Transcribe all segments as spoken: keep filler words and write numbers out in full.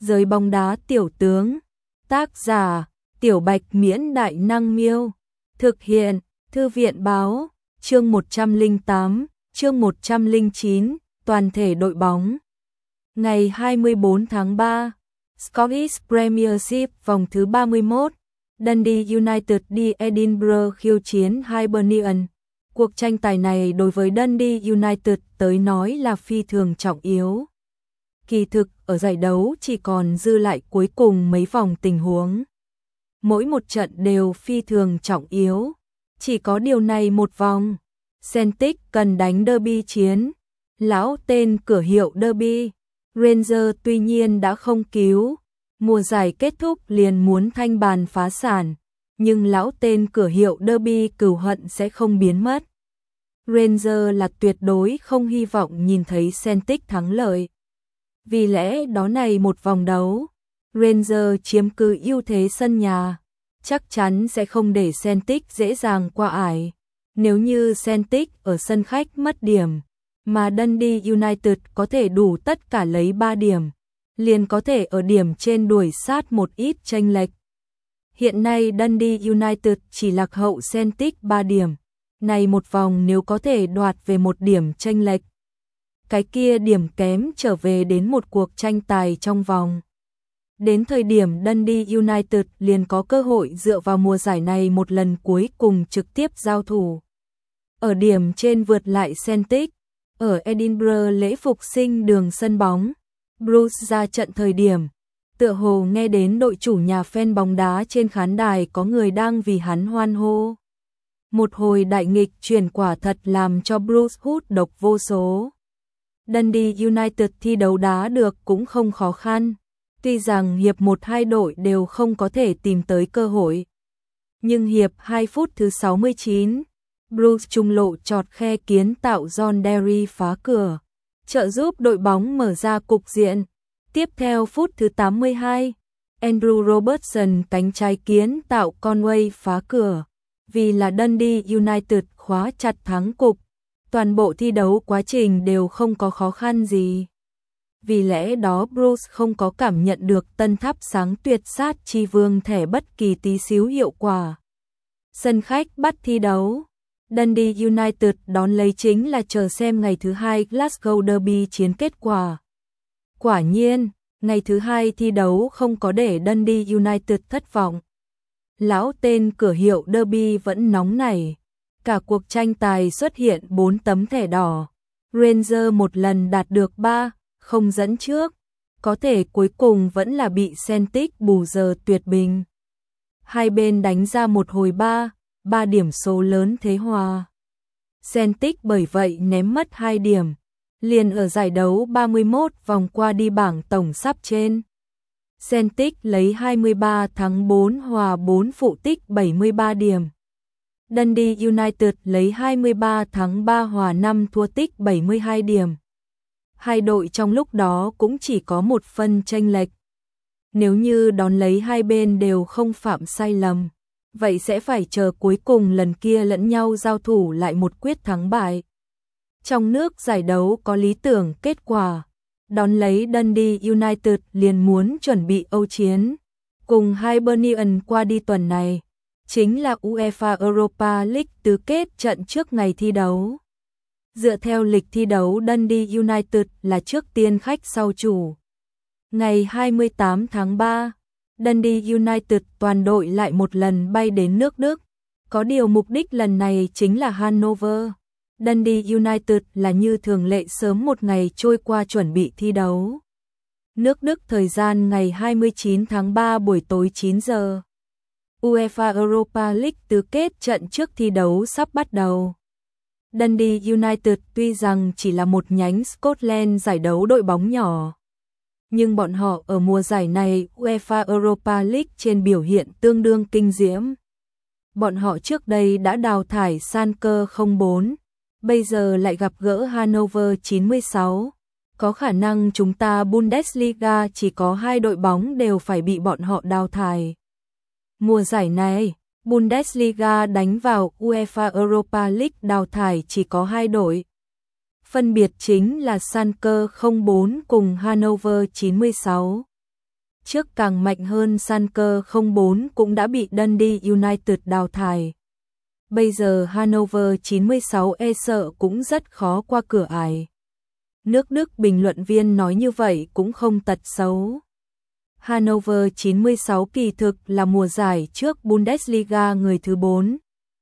Giới bóng đá tiểu tướng. Tác giả: Tiểu Bạch Miễn Đại Năng Miêu. Thực hiện: Thư viện Báo. Chương một trăm lẻ tám, chương một trăm lẻ chín, toàn thể đội bóng. Ngày hai mươi tư tháng ba, Scottish Premiership vòng thứ ba mươi mốt, Dundee United đi Edinburgh khiêu chiến Hibernian. Cuộc tranh tài này đối với Dundee United tới nói là phi thường trọng yếu. Kỳ thực, ở giải đấu chỉ còn dư lại cuối cùng mấy vòng tình huống. Mỗi một trận đều phi thường trọng yếu. Chỉ có điều này một vòng, Celtic cần đánh derby chiến. Lão tên cửa hiệu derby, Rangers tuy nhiên đã không cứu. Mùa giải kết thúc liền muốn thanh bàn phá sản, nhưng lão tên cửa hiệu derby cừu hận sẽ không biến mất. Rangers là tuyệt đối không hy vọng nhìn thấy Celtic thắng lợi. Vì lẽ đó này một vòng đấu, Rangers chiếm cứ ưu thế sân nhà, chắc chắn sẽ không để Celtic dễ dàng qua ải. Nếu như Celtic ở sân khách mất điểm, mà Dundee United có thể đủ tất cả lấy ba điểm, liền có thể ở điểm trên đuổi sát một ít chênh lệch. Hiện nay Dundee United chỉ lạc hậu Celtic ba điểm, này một vòng nếu có thể đoạt về một điểm chênh lệch, cái kia điểm kém trở về đến một cuộc tranh tài trong vòng. Đến thời điểm Dundee United liền có cơ hội dựa vào mùa giải này một lần cuối cùng trực tiếp giao thủ. Ở điểm trên vượt lại Celtic, ở Edinburgh lễ phục sinh đường sân bóng, Bruce ra trận thời điểm, tựa hồ nghe đến đội chủ nhà fan bóng đá trên khán đài có người đang vì hắn hoan hô. Một hồi đại nghịch chuyển quả thật làm cho Bruce hút độc vô số. Dundee United thi đấu đá được cũng không khó khăn. Tuy rằng hiệp một hai đội đều không có thể tìm tới cơ hội, nhưng hiệp hai phút thứ sáu mươi chín, Bruce trung lộ chọt khe kiến tạo John Derry phá cửa, trợ giúp đội bóng mở ra cục diện. Tiếp theo phút thứ tám mươi hai, Andrew Robertson cánh trái kiến tạo Conway phá cửa, vì là Dundee United khóa chặt thắng cục. Toàn bộ thi đấu quá trình đều không có khó khăn gì. Vì lẽ đó Bruce không có cảm nhận được tân thắp sáng tuyệt sát chi vương thẻ bất kỳ tí xíu hiệu quả. Sân khách bắt thi đấu, Dundee United đón lấy chính là chờ xem ngày thứ hai Glasgow Derby chiến kết quả. Quả nhiên, ngày thứ hai thi đấu không có để Dundee United thất vọng. Lão tên cửa hiệu Derby vẫn nóng nảy. Cả cuộc tranh tài xuất hiện bốn tấm thẻ đỏ. Rangers một lần đạt được ba không dẫn trước, có thể cuối cùng vẫn là bị Celtic bù giờ tuyệt bình. Hai bên đánh ra một hồi ba, ba điểm số lớn thế hòa. Celtic bởi vậy ném mất hai điểm, liền ở giải đấu ba mươi mốt vòng qua đi bảng tổng sắp trên. Celtic lấy hai mươi ba thắng bốn hòa bốn phụ tích bảy mươi ba điểm. Dundee United lấy hai mươi ba thắng ba hòa năm thua tích bảy mươi hai điểm. Hai đội trong lúc đó cũng chỉ có một phân chênh lệch. Nếu như đón lấy hai bên đều không phạm sai lầm, vậy sẽ phải chờ cuối cùng lần kia lẫn nhau giao thủ lại một quyết thắng bại. Trong nước giải đấu có lý tưởng kết quả, đón lấy Dundee United liền muốn chuẩn bị Âu chiến, cùng Hibernian qua đi tuần này. Chính là UEFA Europa League tứ kết trận trước ngày thi đấu. Dựa theo lịch thi đấu Dundee United là trước tiên khách sau chủ. Ngày hai mươi tám tháng ba, Dundee United toàn đội lại một lần bay đến nước Đức. Có điều mục đích lần này chính là Hanover. Dundee United là như thường lệ sớm một ngày trôi qua chuẩn bị thi đấu. Nước Đức thời gian ngày hai mươi chín tháng ba buổi tối chín giờ. UEFA Europa League tứ kết trận trước thi đấu sắp bắt đầu. Dundee United tuy rằng chỉ là một nhánh Scotland giải đấu đội bóng nhỏ, nhưng bọn họ ở mùa giải này UEFA Europa League trên biểu hiện tương đương kinh diễm. Bọn họ trước đây đã đào thải Schalke không bốn, bây giờ lại gặp gỡ Hanover chín mươi sáu. Có khả năng chúng ta Bundesliga chỉ có hai đội bóng đều phải bị bọn họ đào thải. Mùa giải này, Bundesliga đánh vào UEFA Europa League đào thải chỉ có hai đội. Phân biệt chính là Schalke không bốn cùng Hanover chín mươi sáu. trước càng mạnh hơn Schalke không bốn cũng đã bị Dundee United đào thải. Bây giờ Hannover chín mươi sáu e sợ cũng rất khó qua cửa ải. Nước Đức bình luận viên nói như vậy cũng không tật xấu. Hannover chín mươi sáu kỳ thực là mùa giải trước Bundesliga người thứ bốn.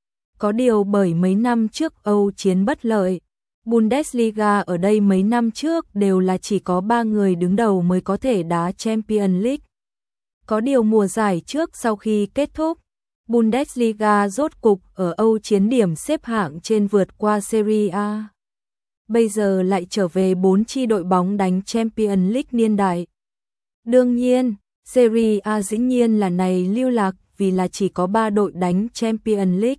Có điều bởi mấy năm trước Âu chiến bất lợi, Bundesliga ở đây mấy năm trước đều là chỉ có ba người đứng đầu mới có thể đá Champions League. Có điều mùa giải trước sau khi kết thúc, Bundesliga rốt cục ở Âu chiến điểm xếp hạng trên vượt qua Serie A. Bây giờ lại trở về bốn chi đội bóng đánh Champions League niên đại. Đương nhiên, Serie A dĩ nhiên là này lưu lạc vì là chỉ có ba đội đánh Champions League.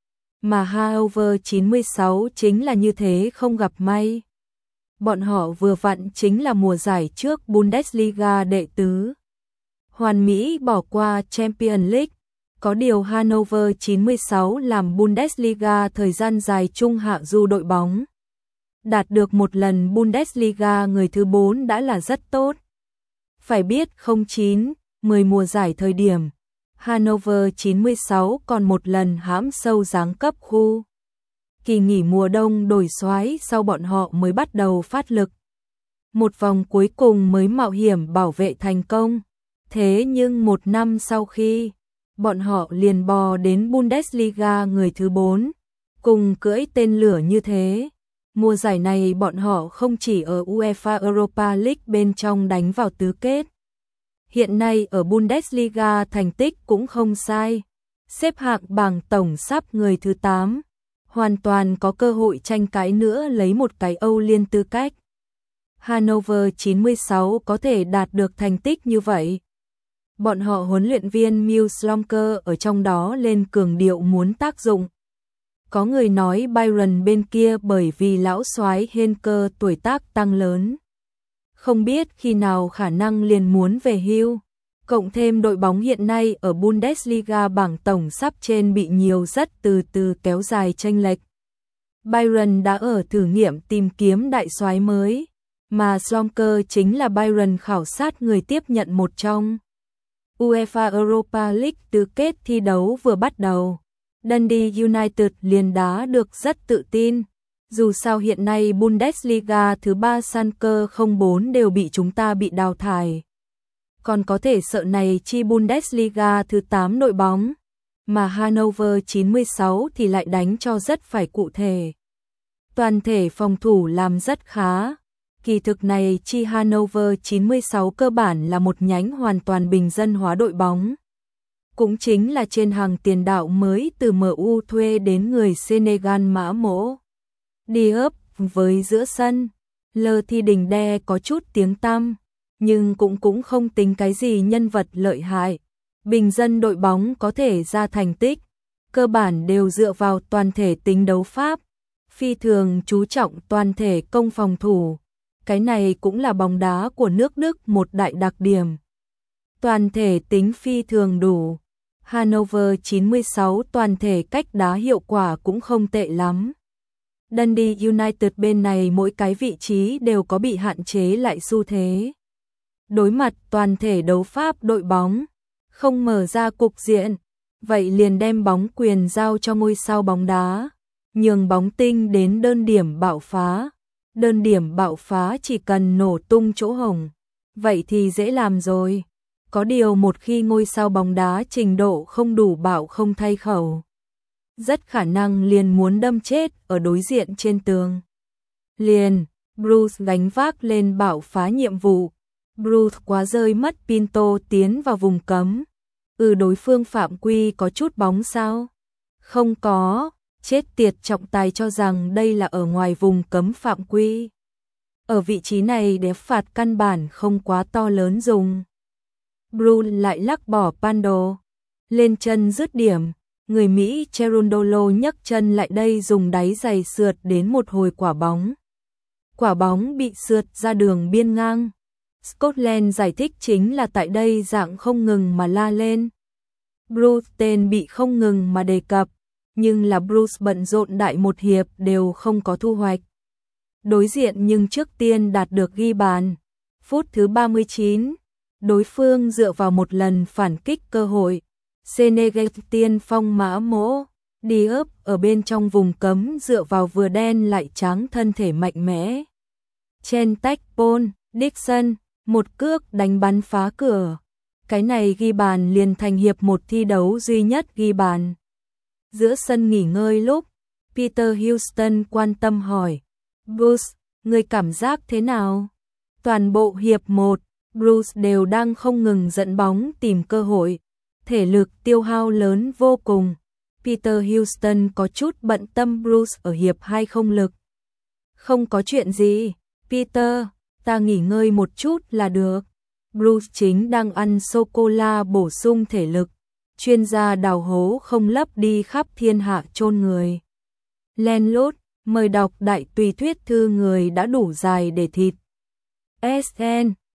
Mà Hannover chín mươi sáu chính là như thế không gặp may. Bọn họ vừa vặn chính là mùa giải trước Bundesliga đệ tứ. Hoàn mỹ bỏ qua Champions League. Có điều Hannover chín mươi sáu làm Bundesliga thời gian dài trung hạ du đội bóng. Đạt được một lần Bundesliga người thứ bốn đã là rất tốt. Phải biết không chín, mười mùa giải thời điểm, Hannover chín mươi sáu còn một lần hãm sâu giáng cấp khu. Kỳ nghỉ mùa đông đổi soái sau bọn họ mới bắt đầu phát lực. Một vòng cuối cùng mới mạo hiểm bảo vệ thành công. Thế nhưng một năm sau khi, bọn họ liền bò đến Bundesliga người thứ bốn, cùng cưỡi tên lửa như thế. Mùa giải này bọn họ không chỉ ở UEFA Europa League bên trong đánh vào tứ kết. Hiện nay ở Bundesliga thành tích cũng không sai. Xếp hạng bảng tổng sắp người thứ tám. Hoàn toàn có cơ hội tranh cãi nữa lấy một cái Âu Liên tư cách. Hannover chín mươi sáu có thể đạt được thành tích như vậy. Bọn họ huấn luyện viên Mils Lomker ở trong đó lên cường điệu muốn tác dụng. Có người nói Bayern bên kia bởi vì lão soái Henke tuổi tác tăng lớn. Không biết khi nào khả năng liền muốn về hưu. Cộng thêm đội bóng hiện nay ở Bundesliga bảng tổng sắp trên bị nhiều rất từ từ kéo dài chênh lệch. Bayern đã ở thử nghiệm tìm kiếm đại soái mới, mà Slomker chính là Bayern khảo sát người tiếp nhận một trong. UEFA Europa League tứ kết thi đấu vừa bắt đầu. Dundee United liền đá được rất tự tin. Dù sao hiện nay Bundesliga thứ ba Schalke không bốn đều bị chúng ta bị đào thải. Còn có thể sợ này chi Bundesliga thứ tám đội bóng. Mà Hannover chín mươi sáu thì lại đánh cho rất phải cụ thể. Toàn thể phòng thủ làm rất khá. Kỳ thực này chi Hannover chín mươi sáu cơ bản là một nhánh hoàn toàn bình dân hóa đội bóng. Cũng chính là trên hàng tiền đạo mới từ em u thuê đến người Senegal Mã Mỗ Diop với giữa sân. Lơ Thi Đình Đe có chút tiếng tăm, nhưng cũng cũng không tính cái gì nhân vật lợi hại. Bình dân đội bóng có thể ra thành tích, cơ bản đều dựa vào toàn thể tính đấu pháp, phi thường chú trọng toàn thể công phòng thủ. Cái này cũng là bóng đá của nước Đức một đại đặc điểm. Toàn thể tính phi thường đủ. Hannover chín mươi sáu toàn thể cách đá hiệu quả cũng không tệ lắm. Dundee United bên này mỗi cái vị trí đều có bị hạn chế lại xu thế. Đối mặt toàn thể đấu pháp đội bóng, không mở ra cục diện, vậy liền đem bóng quyền giao cho ngôi sao bóng đá, nhường bóng tinh đến đơn điểm bạo phá. Đơn điểm bạo phá chỉ cần nổ tung chỗ hổng, vậy thì dễ làm rồi. Có điều một khi ngôi sao bóng đá trình độ không đủ bạo không thay khẩu, rất khả năng liền muốn đâm chết ở đối diện trên tường. Liền, Bruce gánh vác lên bạo phá nhiệm vụ. Bruce quá rơi mất Pinto tiến vào vùng cấm. Ừ, đối phương phạm quy có chút bóng sao? Không có. Chết tiệt, trọng tài cho rằng đây là ở ngoài vùng cấm phạm quy. Ở vị trí này đép phạt căn bản không quá to lớn dùng. Bruce lại lắc bỏ Pando. Lên chân dứt điểm. Người Mỹ Cherundolo nhấc chân lại đây dùng đáy giày sượt đến một hồi quả bóng. Quả bóng bị sượt ra đường biên ngang. Scotland giải thích chính là tại đây dạng không ngừng mà la lên. Bruce tên bị không ngừng mà đề cập. Nhưng là Bruce bận rộn đại một hiệp đều không có thu hoạch. Đối diện nhưng trước tiên đạt được ghi bàn. Phút thứ ba mươi chín, đối phương dựa vào một lần phản kích cơ hội. Senegal tiên phong mã mỗ, Diop ở bên trong vùng cấm dựa vào vừa đen lại trắng thân thể mạnh mẽ. Chen tách Paul, Dixon, một cước đánh bắn phá cửa. Cái này ghi bàn liền thành hiệp một thi đấu duy nhất ghi bàn. Giữa sân nghỉ ngơi lúc, Peter Houston quan tâm hỏi, Bruce, người cảm giác thế nào? Toàn bộ hiệp một, Bruce đều đang không ngừng dẫn bóng tìm cơ hội, thể lực tiêu hao lớn vô cùng. Peter Houston có chút bận tâm Bruce ở hiệp hai không lực. Không có chuyện gì, Peter, ta nghỉ ngơi một chút là được. Bruce chính đang ăn sô-cô-la bổ sung thể lực. Chuyên gia đào hố không lấp đi khắp thiên hạ chôn người. Len lút, mời đọc đại tùy thuyết thư người đã đủ dài để thịt. ét en